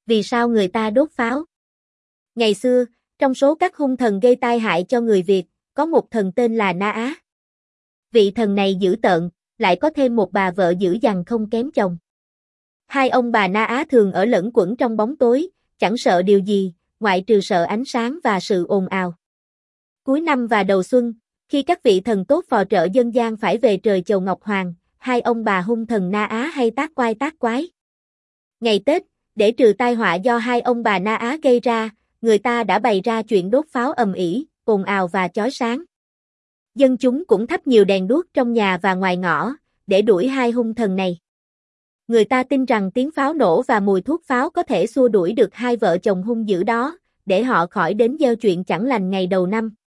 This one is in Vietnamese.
Vì sao người ta đốt pháo? Ngày xưa, trong số các hung thần gây tai hại cho người Việt, có một thần tên là Na Á. Vị thần này dữ tợn, lại có thêm một bà vợ dữ dằn không kém chồng. Hai ông bà Na Á thường ở lẫn quẩn trong bóng tối, chẳng sợ điều gì, ngoại trừ sợ ánh sáng và sự ồn ào. Cuối năm và đầu xuân, khi các vị thần tốt phò trợ dân gian phải về trời chầu Ngọc Hoàng, hai ông bà hung thần Na Á hay tác oai tác quái. Ngày Tết, để trừ tai họa do hai ông bà Na Á gây ra, người ta đã bày ra chuyện đốt pháo ầm ĩ, ồn ào và chói sáng. Dân chúng cũng thắp nhiều đèn đuốc trong nhà và ngoài ngõ, để đuổi hai hung thần này. Người ta tin rằng tiếng pháo nổ và mùi thuốc pháo có thể xua đuổi được hai vợ chồng hung dữ đó, để họ khỏi đến gieo chuyện chẳng lành ngày đầu năm.